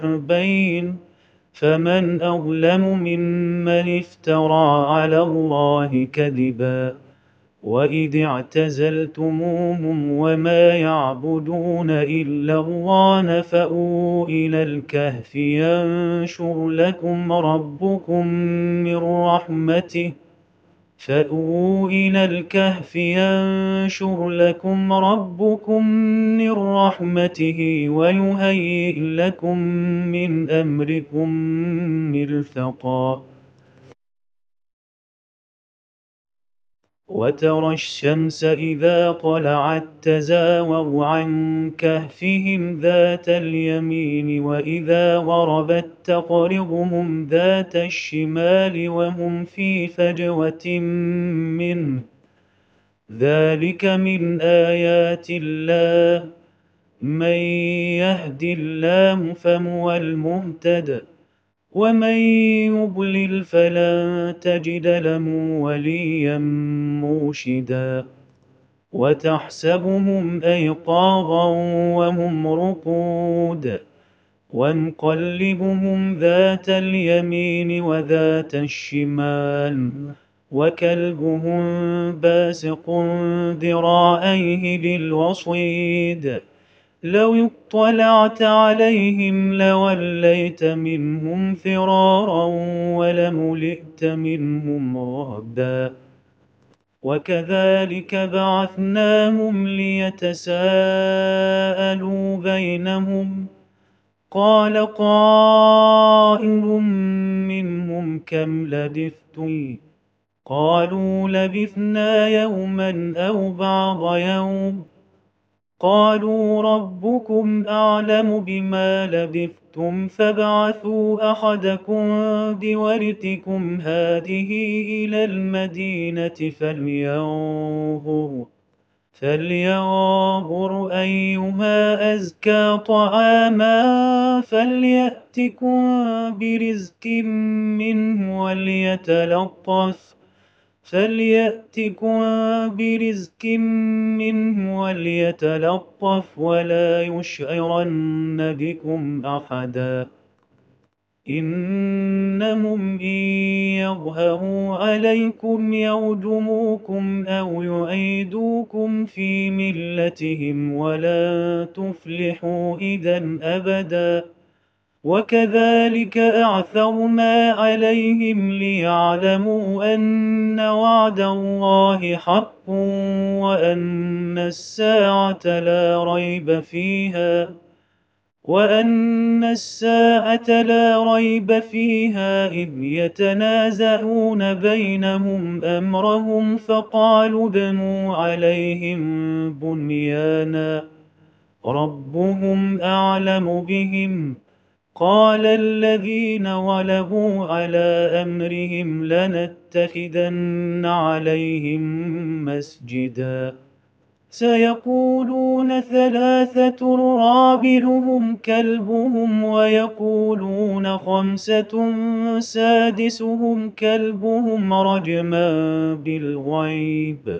بين فمن أظلم ممن افترى على الله كذبا وإذ اعتزلتموهم وما يعبدون إلا الله فأووا إلى الكهف ينشر لكم ربكم من رحمته ويهيئ لكم من أمركم مرفقا وترى الشمس إذا طلعت تزاور عن كهفهم ذات اليمين وإذا غربت تقرضهم ذات الشمال وهم في فجوة منه ذلك من آيات الله من يهد الله فهو المهتد ومن يضلل فلن تجد له وليا مرشدا وتحسبهم أيقاظا وهم رقود ونقلبهم ذات اليمين وذات الشمال وكلبهم باسق ذراعيه بالوصيد لو اطلعت عليهم لوليت منهم فرارا ولملئت منهم رعبا وكذلك بعثناهم ليتساءلوا بينهم قال قائل منهم كم لبثتم قالوا لبثنا يوما أو بعض يوم قالوا ربكم أعلم بما لبثتم فابعثوا أحدكم بورقكم هذه إلى المدينة فلينظر أيها أزكى طعاما فليأتكم برزق منه وليتلطف ولا يشعرن بكم أحدا إنهم إن يظهروا عليكم يرجموكم أو يعيدوكم في ملتهم ولن تفلحوا إذا أبدا وكذلك أعثرنا عليهم ليعلموا أن وعد الله حق وأن الساعة لا ريب فيها إذ يتنازعون بينهم أمرهم فقالوا ابنوا عليهم بنيانا ربهم أعلم بهم قال الذين غلبوا على أمرهم لنتخذن عليهم مسجدا سيقولون ثلاثة رابعهم كلبهم ويقولون خمسة سادسهم كلبهم رجما بالغيب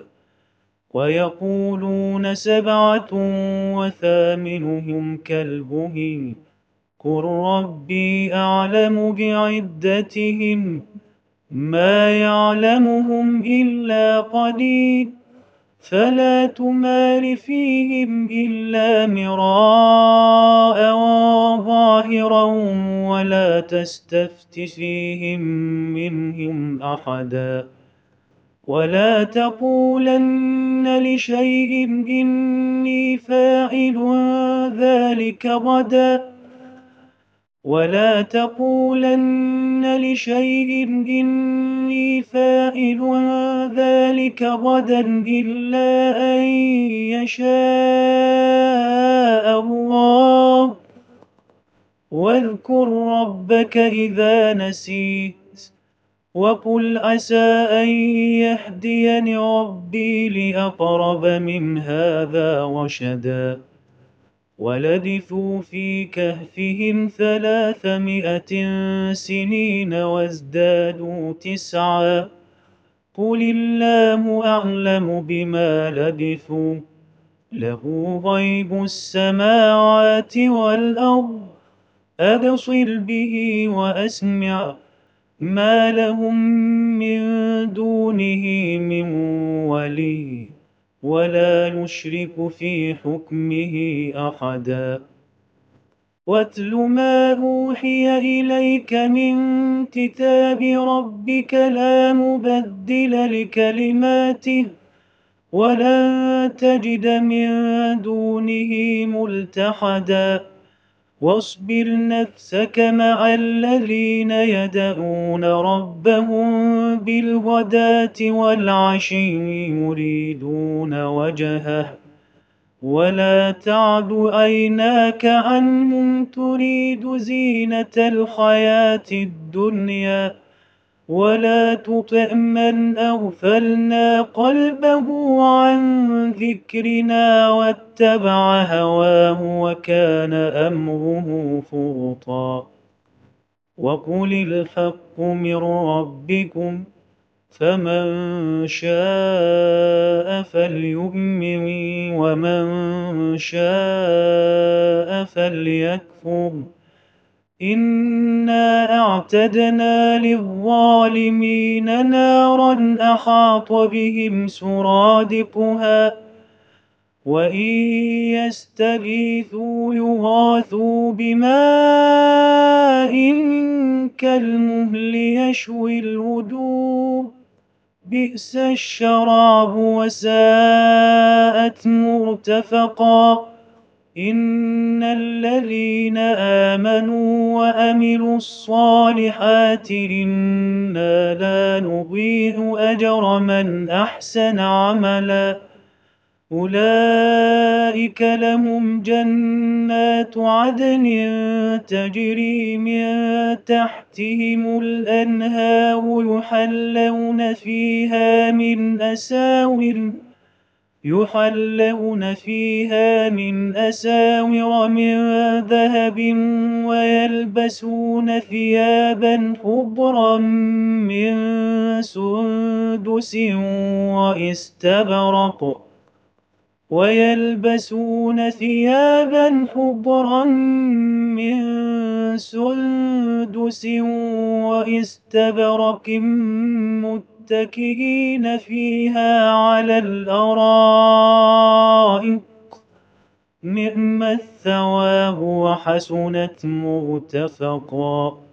ويقولون سبعة وثامنهم كلبهم قل ربي أعلم بعدتهم ما يعلمهم إلا قليل فلا تمار فيهم إلا مراء ظاهرا ولا تستفت فيهم منهم أحدا ولا تقولن لشيء إني فاعل ذلك غدا إلا أن يشاء الله واذكر ربك إذا نسيت وقل عسى أن يهديني ربي لأقرب من هذا رشدا ولبثوا في كهفهم 300 سنين وازدادوا 9 قل الله أعلم بما لبثوا له غيب السماوات والأرض أبصر به وأسمع ما لهم من دونه من ولي ولا يشرك في حكمه أحدا واتل ما أوحي إليك من كتاب ربك لا مبدل لكلماته ولن تجد من دونه ملتحدا واصبر نفسك مع الذين يدعون ربهم بالغداة والعشي يريدون وجهه ولا تعد عيناك عنهم تريد زينة الحياة الدنيا ولا تطع من أغفلنا قلبه عن ذكرنا واتبع هواه وكان أمره فرطا وقل الحق من ربكم فمن شاء فليؤمن ومن شاء فليكفر إنا أعتدنا للظالمين نارا أحاط بهم سرادقها وإن يستغيثوا يغاثوا بماء كالمهل يشوي الوجوه بئس الشراب وساءت مرتفقا إن الذين آمنوا وأملوا الصالحات إنا لا نضيع أجر من أحسن عملا أولئك لهم جنات عدن تجري من تحتهم الأنهار يحلون فيها من أساور من ذهب ويلبسون ثيابا خضرا من سندس واستبرق متكئين فيها على الأرائك نعم الثواب وحسنت مرتفقا